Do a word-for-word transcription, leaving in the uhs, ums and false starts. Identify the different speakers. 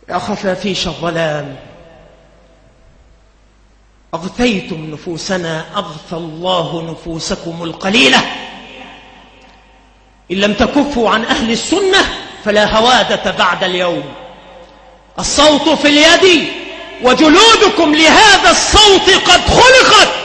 Speaker 1: يا خفافيش الظلام، أغثيتم نفوسنا، أغثى الله نفوسكم القليلة. إن لم تكفوا عن أهل السنة فلا هوادة بعد اليوم. الصوت في اليد وجلودكم لهذا الصوت قد خلقت.